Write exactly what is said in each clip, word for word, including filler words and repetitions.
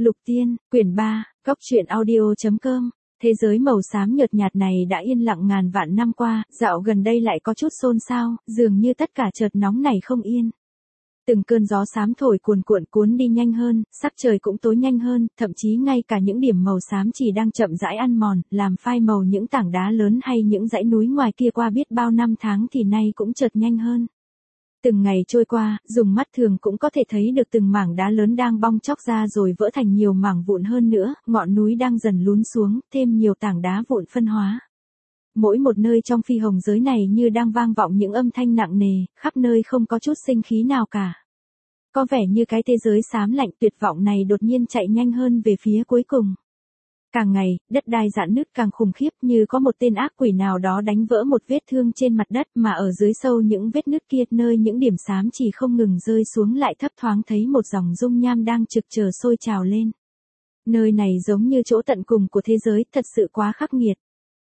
Lục Tiên, quyển ba, góc truyện audio.com. Thế giới màu xám nhợt nhạt này đã yên lặng ngàn vạn năm qua, dạo gần đây lại có chút xôn xao, dường như tất cả chợt nóng nảy không yên. Từng cơn gió xám thổi cuồn cuộn cuốn đi nhanh hơn, sắc trời cũng tối nhanh hơn, thậm chí ngay cả những điểm màu xám chỉ đang chậm rãi ăn mòn, làm phai màu những tảng đá lớn hay những dãy núi ngoài kia qua biết bao năm tháng thì nay cũng chợt nhanh hơn. Từng ngày trôi qua, dùng mắt thường cũng có thể thấy được từng mảng đá lớn đang bong chóc ra rồi vỡ thành nhiều mảng vụn hơn nữa, ngọn núi đang dần lún xuống, thêm nhiều tảng đá vụn phân hóa. Mỗi một nơi trong phi hồng giới này như đang vang vọng những âm thanh nặng nề, khắp nơi không có chút sinh khí nào cả. Có vẻ như cái thế giới xám lạnh tuyệt vọng này đột nhiên chạy nhanh hơn về phía cuối cùng. Càng ngày, đất đai rạn nứt càng khủng khiếp như có một tên ác quỷ nào đó đánh vỡ một vết thương trên mặt đất mà ở dưới sâu những vết nứt kia nơi những điểm xám chỉ không ngừng rơi xuống lại thấp thoáng thấy một dòng dung nham đang trực chờ sôi trào lên. Nơi này giống như chỗ tận cùng của thế giới, thật sự quá khắc nghiệt.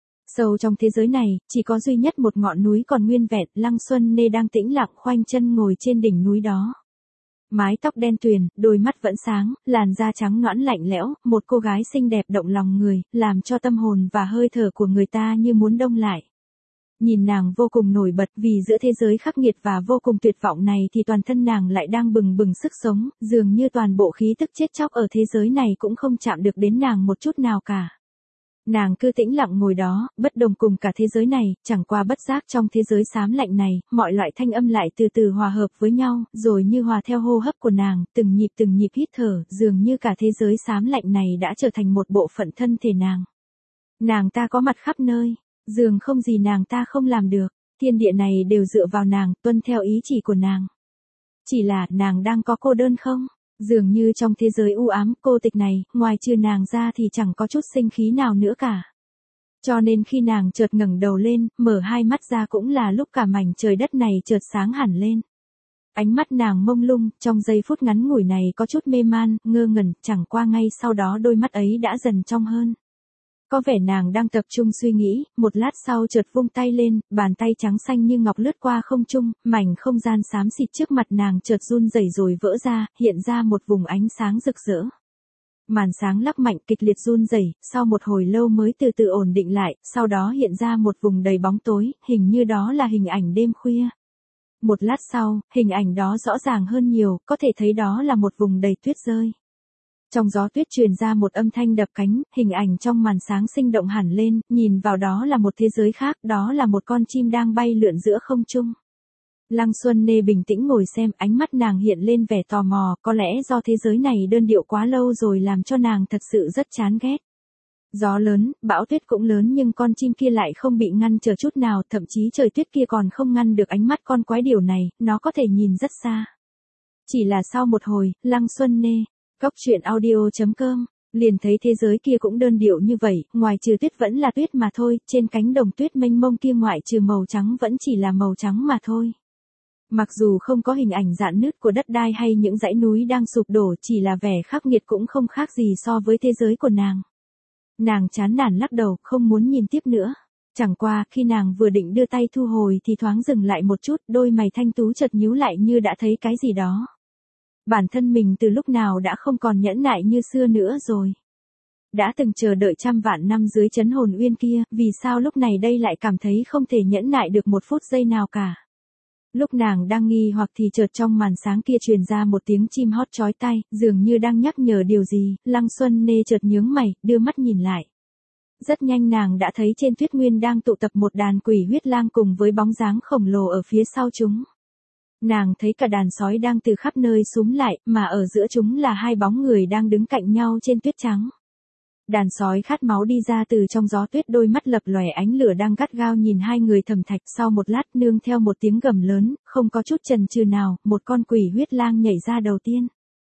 Sâu trong thế giới này, chỉ có duy nhất một ngọn núi còn nguyên vẹn, Lăng Xuân Nê đang tĩnh lặng khoanh chân ngồi trên đỉnh núi đó. Mái tóc đen tuyền, đôi mắt vẫn sáng, làn da trắng nõn lạnh lẽo, một cô gái xinh đẹp động lòng người, làm cho tâm hồn và hơi thở của người ta như muốn đông lại. Nhìn nàng vô cùng nổi bật vì giữa thế giới khắc nghiệt và vô cùng tuyệt vọng này thì toàn thân nàng lại đang bừng bừng sức sống, dường như toàn bộ khí tức chết chóc ở thế giới này cũng không chạm được đến nàng một chút nào cả. Nàng cứ tĩnh lặng ngồi đó, bất đồng cùng cả thế giới này, chẳng qua bất giác trong thế giới xám lạnh này, mọi loại thanh âm lại từ từ hòa hợp với nhau, rồi như hòa theo hô hấp của nàng, từng nhịp từng nhịp hít thở, dường như cả thế giới xám lạnh này đã trở thành một bộ phận thân thể nàng. Nàng ta có mặt khắp nơi, dường không gì nàng ta không làm được, thiên địa này đều dựa vào nàng, tuân theo ý chỉ của nàng. Chỉ là, nàng đang có cô đơn không? Dường như trong thế giới u ám, cô tịch này, ngoài trừ nàng ra thì chẳng có chút sinh khí nào nữa cả. Cho nên khi nàng chợt ngẩng đầu lên, mở hai mắt ra cũng là lúc cả mảnh trời đất này chợt sáng hẳn lên. Ánh mắt nàng mông lung, trong giây phút ngắn ngủi này có chút mê man, ngơ ngẩn, chẳng qua ngay sau đó đôi mắt ấy đã dần trong hơn. Có vẻ nàng đang tập trung suy nghĩ, một lát sau chợt vung tay lên, bàn tay trắng xanh như ngọc lướt qua không trung, mảnh không gian xám xịt trước mặt nàng chợt run rẩy rồi vỡ ra, hiện ra một vùng ánh sáng rực rỡ. Màn sáng lắc mạnh kịch liệt run rẩy, sau một hồi lâu mới từ từ ổn định lại, sau đó hiện ra một vùng đầy bóng tối, hình như đó là hình ảnh đêm khuya. Một lát sau, hình ảnh đó rõ ràng hơn nhiều, có thể thấy đó là một vùng đầy tuyết rơi. Trong gió tuyết truyền ra một âm thanh đập cánh, hình ảnh trong màn sáng sinh động hẳn lên, nhìn vào đó là một thế giới khác, đó là một con chim đang bay lượn giữa không trung. Lăng Xuân Nê bình tĩnh ngồi xem, ánh mắt nàng hiện lên vẻ tò mò, có lẽ do thế giới này đơn điệu quá lâu rồi làm cho nàng thật sự rất chán ghét. Gió lớn, bão tuyết cũng lớn nhưng con chim kia lại không bị ngăn trở chút nào, thậm chí trời tuyết kia còn không ngăn được ánh mắt con quái điểu này, nó có thể nhìn rất xa. Chỉ là sau một hồi, Lăng Xuân Nê, góc truyện audio.com, liền thấy thế giới kia cũng đơn điệu như vậy, ngoài trừ tuyết vẫn là tuyết mà thôi, trên cánh đồng tuyết mênh mông kia ngoại trừ màu trắng vẫn chỉ là màu trắng mà thôi. Mặc dù không có hình ảnh rạn nứt của đất đai hay những dãy núi đang sụp đổ, chỉ là vẻ khắc nghiệt cũng không khác gì so với thế giới của nàng. Nàng chán nản lắc đầu, không muốn nhìn tiếp nữa. Chẳng qua, khi nàng vừa định đưa tay thu hồi thì thoáng dừng lại một chút, đôi mày thanh tú chợt nhíu lại như đã thấy cái gì đó. Bản thân mình từ lúc nào đã không còn nhẫn nại như xưa nữa rồi. Đã từng chờ đợi trăm vạn năm dưới chấn hồn uyên kia, vì sao lúc này đây lại cảm thấy không thể nhẫn nại được một phút giây nào cả. Lúc nàng đang nghi hoặc thì chợt trong màn sáng kia truyền ra một tiếng chim hót chói tai, dường như đang nhắc nhở điều gì, Lăng Xuân Nê chợt nhướng mày, đưa mắt nhìn lại. Rất nhanh nàng đã thấy trên tuyết nguyên đang tụ tập một đàn quỷ huyết lang cùng với bóng dáng khổng lồ ở phía sau chúng. Nàng thấy cả đàn sói đang từ khắp nơi xúm lại, mà ở giữa chúng là hai bóng người đang đứng cạnh nhau trên tuyết trắng. Đàn sói khát máu đi ra từ trong gió tuyết, đôi mắt lập lòe ánh lửa đang gắt gao nhìn hai người thầm thạch, sau một lát nương theo một tiếng gầm lớn, không có chút chần chừ nào, một con quỷ huyết lang nhảy ra đầu tiên.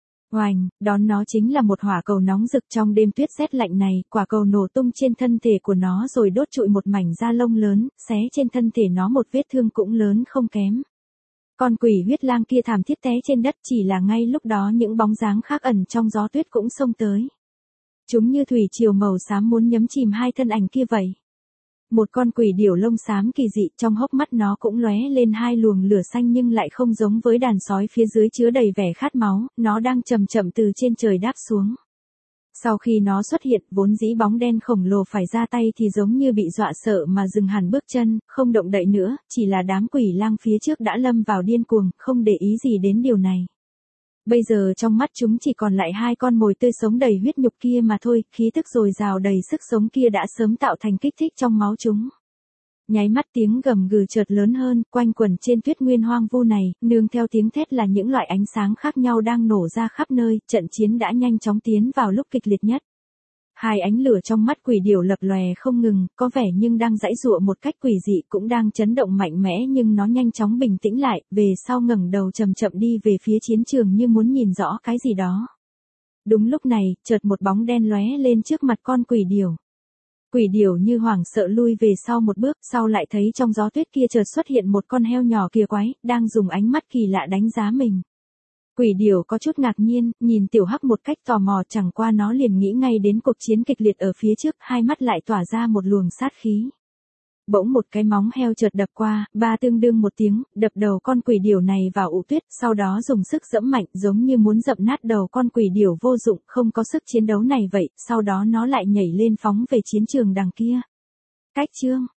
Oành, đón nó chính là một hỏa cầu nóng rực trong đêm tuyết rét lạnh này, quả cầu nổ tung trên thân thể của nó rồi đốt trụi một mảnh da lông lớn, xé trên thân thể nó một vết thương cũng lớn không kém. Con quỷ huyết lang kia thảm thiết té trên đất, chỉ là ngay lúc đó những bóng dáng khác ẩn trong gió tuyết cũng xông tới. Chúng như thủy triều màu xám muốn nhấm chìm hai thân ảnh kia vậy. Một con quỷ điểu lông xám kỳ dị, trong hốc mắt nó cũng lóe lên hai luồng lửa xanh nhưng lại không giống với đàn sói phía dưới chứa đầy vẻ khát máu, nó đang chậm chậm từ trên trời đáp xuống. Sau khi nó xuất hiện, vốn dĩ bóng đen khổng lồ phải ra tay thì giống như bị dọa sợ mà dừng hẳn bước chân, không động đậy nữa, chỉ là đám quỷ lang phía trước đã lâm vào điên cuồng, không để ý gì đến điều này. Bây giờ trong mắt chúng chỉ còn lại hai con mồi tươi sống đầy huyết nhục kia mà thôi, khí tức dồi dào đầy sức sống kia đã sớm tạo thành kích thích trong máu chúng. Nháy mắt tiếng gầm gừ chợt lớn hơn, quanh quẩn trên tuyết nguyên hoang vu này, nương theo tiếng thét là những loại ánh sáng khác nhau đang nổ ra khắp nơi, trận chiến đã nhanh chóng tiến vào lúc kịch liệt nhất. Hai ánh lửa trong mắt quỷ điểu lập lòe không ngừng, có vẻ nhưng đang giãy giụa một cách quỷ dị, cũng đang chấn động mạnh mẽ, nhưng nó nhanh chóng bình tĩnh lại, về sau ngẩng đầu chậm chậm đi về phía chiến trường như muốn nhìn rõ cái gì đó. Đúng lúc này, chợt một bóng đen lóe lên trước mặt con quỷ điểu. Quỷ điểu như hoảng sợ lui về sau một bước, sau lại thấy trong gió tuyết kia chợt xuất hiện một con heo nhỏ kìa quái, đang dùng ánh mắt kỳ lạ đánh giá mình. Quỷ điểu có chút ngạc nhiên, nhìn tiểu hắc một cách tò mò, chẳng qua nó liền nghĩ ngay đến cuộc chiến kịch liệt ở phía trước, hai mắt lại tỏa ra một luồng sát khí. Bỗng một cái móng heo chợt đập qua, ba tương đương một tiếng, đập đầu con quỷ điểu này vào ụ tuyết, sau đó dùng sức giẫm mạnh giống như muốn dập nát đầu con quỷ điểu vô dụng, không có sức chiến đấu này vậy, sau đó nó lại nhảy lên phóng về chiến trường đằng kia. Cách chương